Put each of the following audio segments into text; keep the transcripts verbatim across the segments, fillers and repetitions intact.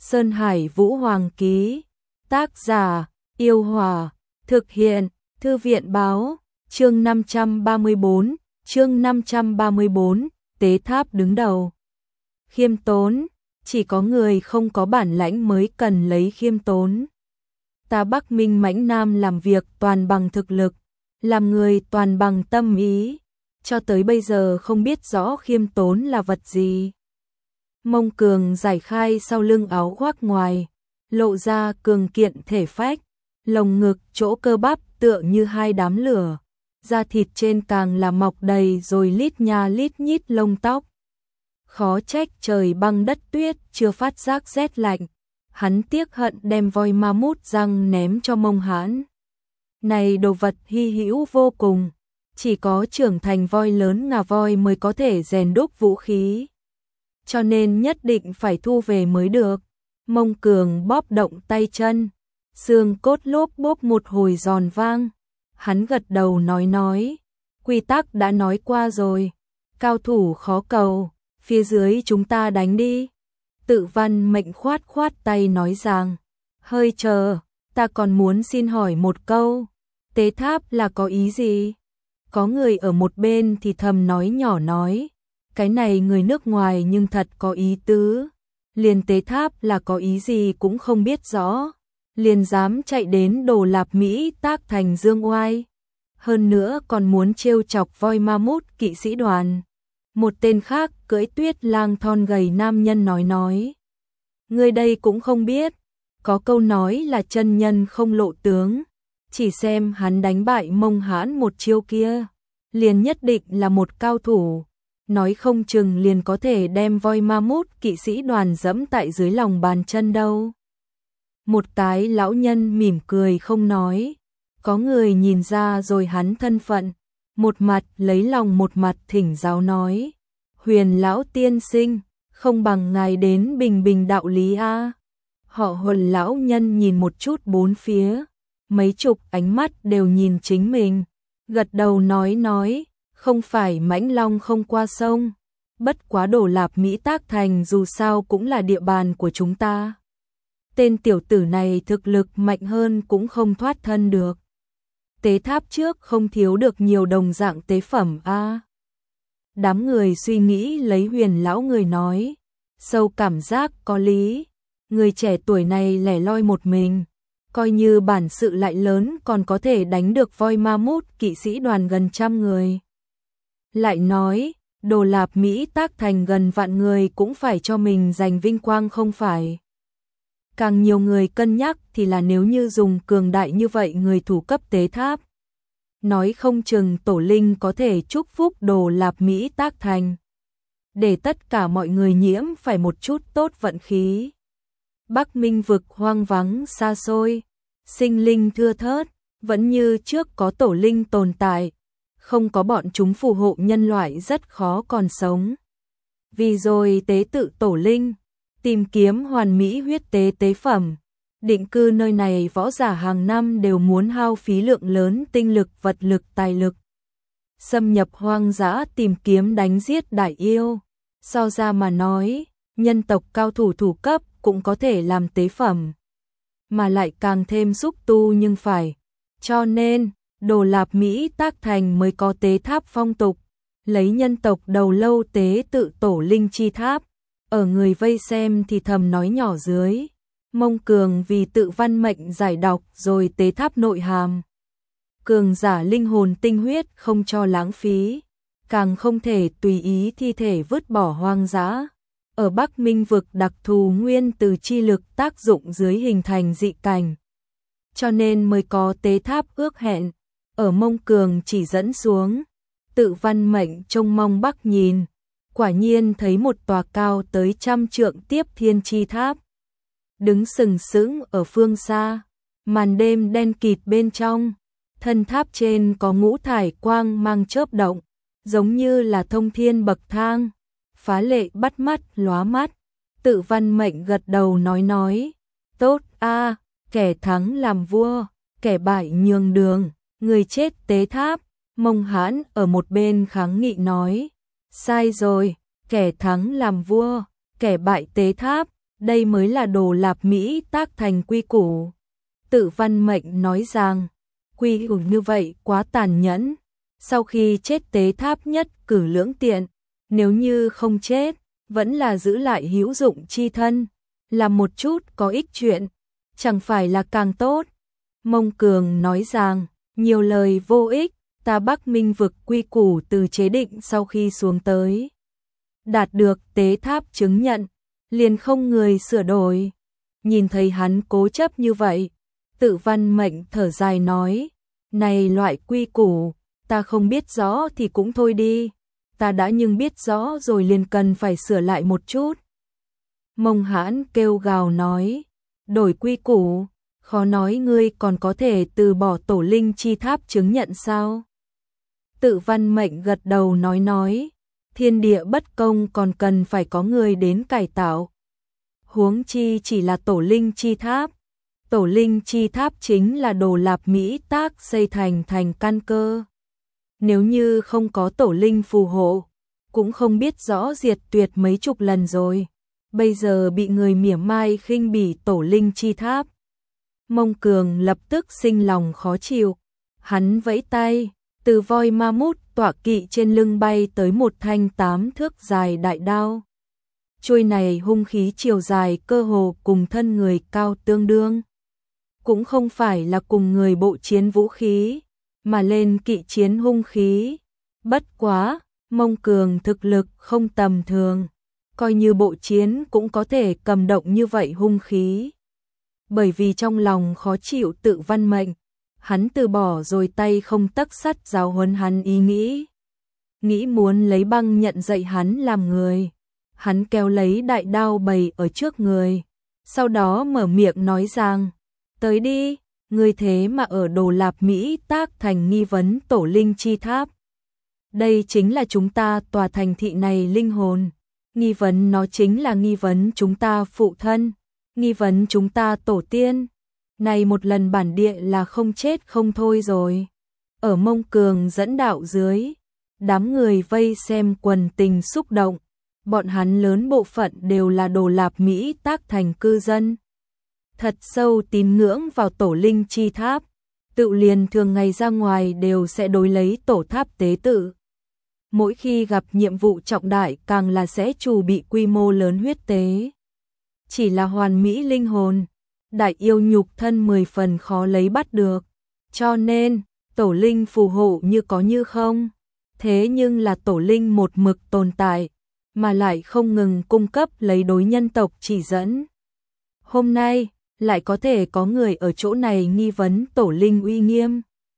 Sơn Hải Vũ Hoàng ký. Tác giả: Yêu Hòa. Thực hiện: Thư viện báo. Chương năm trăm ba mươi bốn. Chương năm trăm ba mươi bốn. Tế tháp đứng đầu. Khiêm tốn. Chỉ có người không có bản lãnh mới cần lấy khiêm tốn. Ta Bắc Minh Mãnh Nam làm việc toàn bằng thực lực, làm người toàn bằng tâm ý, cho tới bây giờ không biết rõ khiêm tốn là vật gì. Mông Cường giải khai sau lưng áo khoác ngoài, lộ ra cường kiện thể phách, lồng ngực chỗ cơ bắp tựa như hai đám lửa, da thịt trên càng là mọc đầy rồi lít nha lít nhít lông tóc. Khó trách trời băng đất tuyết chưa phát giác rét lạnh, hắn tiếc hận đem voi ma mút răng ném cho Mông Hãn. Này đồ vật hy hữu vô cùng, chỉ có trưởng thành voi lớn ngà voi mới có thể rèn đúc vũ khí, cho nên nhất định phải thu về mới được. Mông Cường bóp động tay chân, xương cốt lốp bốp một hồi giòn vang. Hắn gật đầu nói nói, quy tắc đã nói qua rồi, cao thủ khó cầu, phía dưới chúng ta đánh đi. Tự Văn Mệnh khoát khoát tay nói rằng, hơi chờ, ta còn muốn xin hỏi một câu, tế tháp là có ý gì? Có người ở một bên thì thầm nói nhỏ nói, cái này người nước ngoài nhưng thật có ý tứ, liền tế tháp là có ý gì cũng không biết rõ, liền dám chạy đến Đồ Lạp Mỹ tác thành dương oai, hơn nữa còn muốn trêu chọc voi ma mút kỵ sĩ đoàn. Một tên khác cưỡi tuyết lang thon gầy nam nhân nói nói, người đây cũng không biết, có câu nói là chân nhân không lộ tướng, chỉ xem hắn đánh bại Mông Hãn một chiêu kia, liền nhất định là một cao thủ, nói không chừng liền có thể đem voi ma mút kỵ sĩ đoàn dẫm tại dưới lòng bàn chân đâu. Một cái lão nhân mỉm cười không nói, có người nhìn ra rồi hắn thân phận, một mặt lấy lòng một mặt thỉnh giáo nói, Huyền lão tiên sinh, không bằng ngài đến bình bình đạo lý a. Họ Huân lão nhân nhìn một chút bốn phía, mấy chục ánh mắt đều nhìn chính mình, gật đầu nói nói, không phải Mãnh Long không qua sông, bất quá Đồ Lạp Mỹ tác thành dù sao cũng là địa bàn của chúng ta. Tên tiểu tử này thực lực mạnh hơn cũng không thoát thân được. Tế tháp trước không thiếu được nhiều đồng dạng tế phẩm a. Đám người suy nghĩ lấy Huyền lão người nói, sâu cảm giác có lý, người trẻ tuổi này lẻ loi một mình, coi như bản sự lại lớn còn có thể đánh được voi ma mút kỵ sĩ đoàn gần trăm người. Lại nói, Đồ Lạp Mỹ tác thành gần vạn người cũng phải cho mình giành vinh quang không phải. Càng nhiều người cân nhắc thì là nếu như dùng cường đại như vậy người thủ cấp tế tháp, nói không chừng tổ linh có thể chúc phúc Đồ Lạp Mỹ tác thành, để tất cả mọi người nhiễm phải một chút tốt vận khí. Bắc Minh vực hoang vắng xa xôi, sinh linh thưa thớt, vẫn như trước có tổ linh tồn tại, không có bọn chúng phù hộ nhân loại rất khó còn sống. Vì rồi tế tự tổ linh, tìm kiếm hoàn mỹ huyết tế tế phẩm, định cư nơi này võ giả hàng năm đều muốn hao phí lượng lớn tinh lực, vật lực, tài lực, xâm nhập hoang dã tìm kiếm đánh giết đại yêu. So ra mà nói, nhân tộc cao thủ thủ cấp cũng có thể làm tế phẩm, mà lại càng thêm xúc tu nhưng phải. Cho nên, Đồ Lạp Mỹ tác thành mới có tế tháp phong tục, lấy nhân tộc đầu lâu tế tự tổ linh chi tháp. Ở người vây xem thì thầm nói nhỏ dưới, Mông Cường vì Tự Văn Mệnh giải đọc rồi tế tháp nội hàm. Cường giả linh hồn tinh huyết không cho lãng phí, càng không thể tùy ý thi thể vứt bỏ hoang dã. Ở Bắc Minh vực đặc thù nguyên từ chi lực tác dụng dưới hình thành dị cảnh, cho nên mới có tế tháp ước hẹn. Ở Mông Cường chỉ dẫn xuống, Tự Văn Mệnh trông mong bắc nhìn, quả nhiên thấy một tòa cao tới trăm trượng tiếp thiên chi tháp, đứng sừng sững ở phương xa, màn đêm đen kịt bên trong, thân tháp trên có ngũ thải quang mang chớp động, giống như là thông thiên bậc thang, phá lệ bắt mắt lóa mắt. Tự Văn Mệnh gật đầu nói nói, tốt a, kẻ thắng làm vua, kẻ bại nhường đường, người chết tế tháp. Mông Hãn ở một bên kháng nghị nói, sai rồi, kẻ thắng làm vua, kẻ bại tế tháp. đây mới là Đồ Lạp Mỹ tác thành quy củ. Tự Văn Mệnh nói rằng, quy củ như vậy quá tàn nhẫn, sau khi chết tế tháp nhất cử lưỡng tiện, nếu như không chết, vẫn là giữ lại hữu dụng chi thân, làm một chút có ích chuyện, chẳng phải là càng tốt. Mông Cường nói rằng, nhiều lời vô ích, ta Bắc Minh vực quy củ từ chế định sau khi xuống tới. Đạt được tế tháp chứng nhận, liền không người sửa đổi. Nhìn thấy hắn cố chấp như vậy, Tự Văn Mệnh thở dài nói, này loại quy củ, ta không biết rõ thì cũng thôi đi, ta đã nhưng biết rõ rồi liền cần phải sửa lại một chút. Mông Hãn kêu gào nói, đổi quy củ, khó nói ngươi còn có thể từ bỏ tổ linh chi tháp chứng nhận sao? Tự Văn Mệnh gật đầu nói nói, thiên địa bất công còn cần phải có người đến cải tạo. Huống chi chỉ là tổ linh chi tháp. Tổ linh chi tháp chính là Đồ Lạp Mỹ tác xây thành thành căn cơ. Nếu như không có tổ linh phù hộ, cũng không biết rõ diệt tuyệt mấy chục lần rồi. Bây giờ bị người mỉa mai khinh bỉ tổ linh chi tháp. Mông Cường lập tức sinh lòng khó chịu. Hắn vẫy tay, từ voi ma mút tọa kỵ trên lưng bay tới một thanh tám thước dài đại đao. Chuôi này hung khí chiều dài cơ hồ cùng thân người cao tương đương. Cũng không phải là cùng người bộ chiến vũ khí, mà lên kỵ chiến hung khí. Bất quá, Mông Cường thực lực không tầm thường, coi như bộ chiến cũng có thể cầm động như vậy hung khí. Bởi vì trong lòng khó chịu Tự Văn Mệnh, hắn từ bỏ rồi tay không tấc sắt giáo huấn hắn ý nghĩ. Nghĩ muốn lấy băng nhận dạy hắn làm người. Hắn kéo lấy đại đao bày ở trước người, sau đó mở miệng nói rằng, tới đi, ngươi thế mà ở Đồ Lạp Mỹ tác thành nghi vấn tổ linh chi tháp. Đây chính là chúng ta tòa thành thị này linh hồn, nghi vấn nó chính là nghi vấn chúng ta phụ thân, nghi vấn chúng ta tổ tiên. Này một lần bản địa là không chết không thôi rồi. Ở Mông Cường dẫn đạo dưới, đám người vây xem quần tình xúc động. Bọn hắn lớn bộ phận đều là Đồ Lạp Mỹ tác thành cư dân. Thật sâu tín ngưỡng vào tổ linh chi tháp, tự liền thường ngày ra ngoài đều sẽ đối lấy tổ tháp tế tự. Mỗi khi gặp nhiệm vụ trọng đại càng là sẽ chủ bị quy mô lớn huyết tế. Chỉ là hoàn mỹ linh hồn, đại yêu nhục thân mười phần khó lấy bắt được. Cho nên, tổ linh phù hộ như có như không. Thế nhưng là tổ linh một mực tồn tại, mà lại không ngừng cung cấp lấy đối nhân tộc chỉ dẫn. Hôm nay, lại có thể có người ở chỗ này nghi vấn tổ linh uy nghiêm.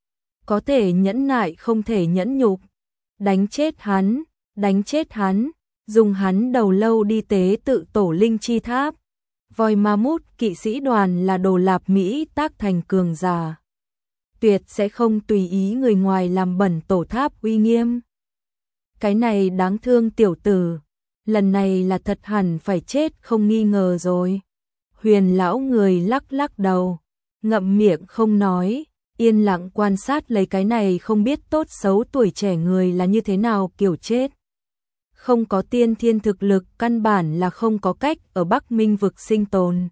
Có thể nhẫn nại không thể nhẫn nhục. Đánh chết hắn, đánh chết hắn, dùng hắn đầu lâu đi tế tự tổ linh chi tháp. Voi ma mút kỵ sĩ đoàn là Đồ Lạp Mỹ tác thành cường giả. Tuyệt sẽ không tùy ý người ngoài làm bẩn tổ tháp uy nghiêm. Cái này đáng thương tiểu tử, lần này là thật hẳn phải chết không nghi ngờ rồi. Huyền lão người lắc lắc đầu, ngậm miệng không nói, yên lặng quan sát lấy cái này không biết tốt xấu tuổi trẻ người là như thế nào kiểu chết. Không có tiên thiên thực lực căn bản là không có cách ở Bắc Minh vực sinh tồn.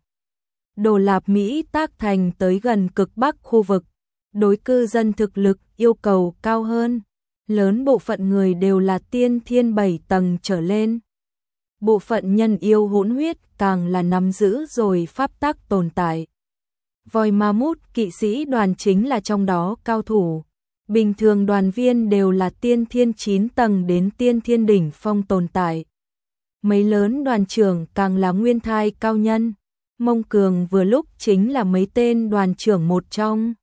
Đồ Lạp Mỹ tác thành tới gần cực Bắc khu vực, đối cư dân thực lực yêu cầu cao hơn. Lớn bộ phận người đều là tiên thiên bảy tầng trở lên. Bộ phận nhân yêu hỗn huyết càng là nắm giữ rồi pháp tắc tồn tại. Voi ma mút kỵ sĩ đoàn chính là trong đó cao thủ. Bình thường đoàn viên đều là tiên thiên chín tầng đến tiên thiên đỉnh phong tồn tại. Mấy lớn đoàn trưởng càng là nguyên thai cao nhân. Mông Cường vừa lúc chính là mấy tên đoàn trưởng một trong.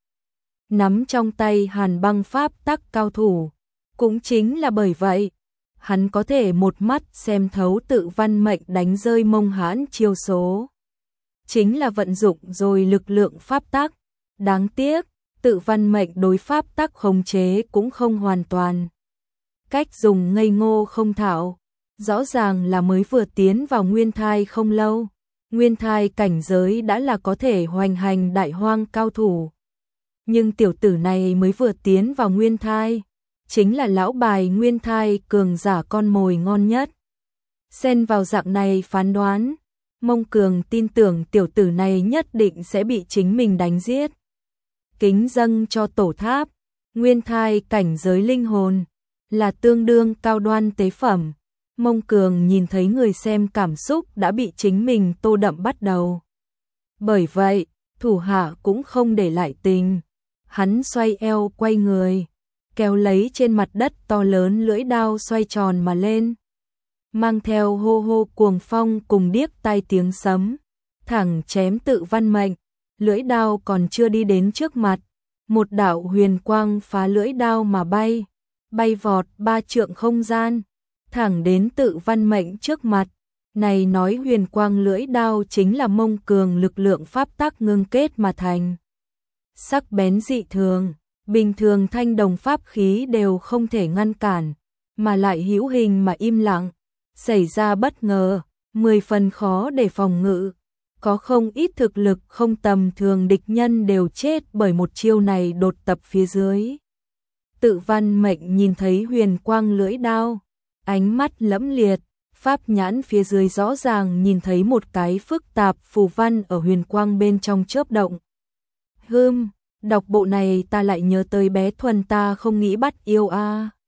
Nắm trong tay hàn băng pháp tắc cao thủ. Cũng chính là bởi vậy, hắn có thể một mắt xem thấu Tự Văn Mệnh đánh rơi Mông Hãn chiêu số. Chính là vận dụng rồi lực lượng pháp tắc. Đáng tiếc, Tự Văn Mệnh đối pháp tắc khống chế cũng không hoàn toàn. Cách dùng ngây ngô không thạo, rõ ràng là mới vừa tiến vào nguyên thai không lâu. Nguyên thai cảnh giới đã là có thể hoành hành đại hoang cao thủ. Nhưng tiểu tử này mới vừa tiến vào nguyên thai, chính là lão bài nguyên thai cường giả con mồi ngon nhất. Xen vào dạng này phán đoán, Mông Cường tin tưởng tiểu tử này nhất định sẽ bị chính mình đánh giết. Kính dâng cho tổ tháp, nguyên thai cảnh giới linh hồn, là tương đương cao đoan tế phẩm. Mông Cường nhìn thấy người xem cảm xúc đã bị chính mình tô đậm bắt đầu. Bởi vậy, thủ hạ cũng không để lại tình. Hắn xoay eo quay người, kéo lấy trên mặt đất to lớn lưỡi đao xoay tròn mà lên. Mang theo hô hô cuồng phong cùng điếc tai tiếng sấm, thẳng chém Tự Văn Mệnh. Lưỡi đao còn chưa đi đến trước mặt, một đạo huyền quang phá lưỡi đao mà bay, bay vọt ba trượng không gian, thẳng đến Tự Văn Mệnh trước mặt. Này nói huyền quang lưỡi đao chính là Mông Cường lực lượng pháp tắc ngưng kết mà thành. Sắc bén dị thường, bình thường thanh đồng pháp khí đều không thể ngăn cản, mà lại hữu hình mà im lặng, xảy ra bất ngờ, mười phần khó để phòng ngự. Có không ít thực lực không tầm thường địch nhân đều chết bởi một chiêu này đột tập phía dưới. Tự Văn Mệnh nhìn thấy huyền quang lưỡi đao, ánh mắt lẫm liệt, pháp nhãn phía dưới rõ ràng nhìn thấy một cái phức tạp phù văn ở huyền quang bên trong chớp động. Hừm, đọc bộ này ta lại nhớ tới bé Thuần ta không nghĩ bắt yêu a. À.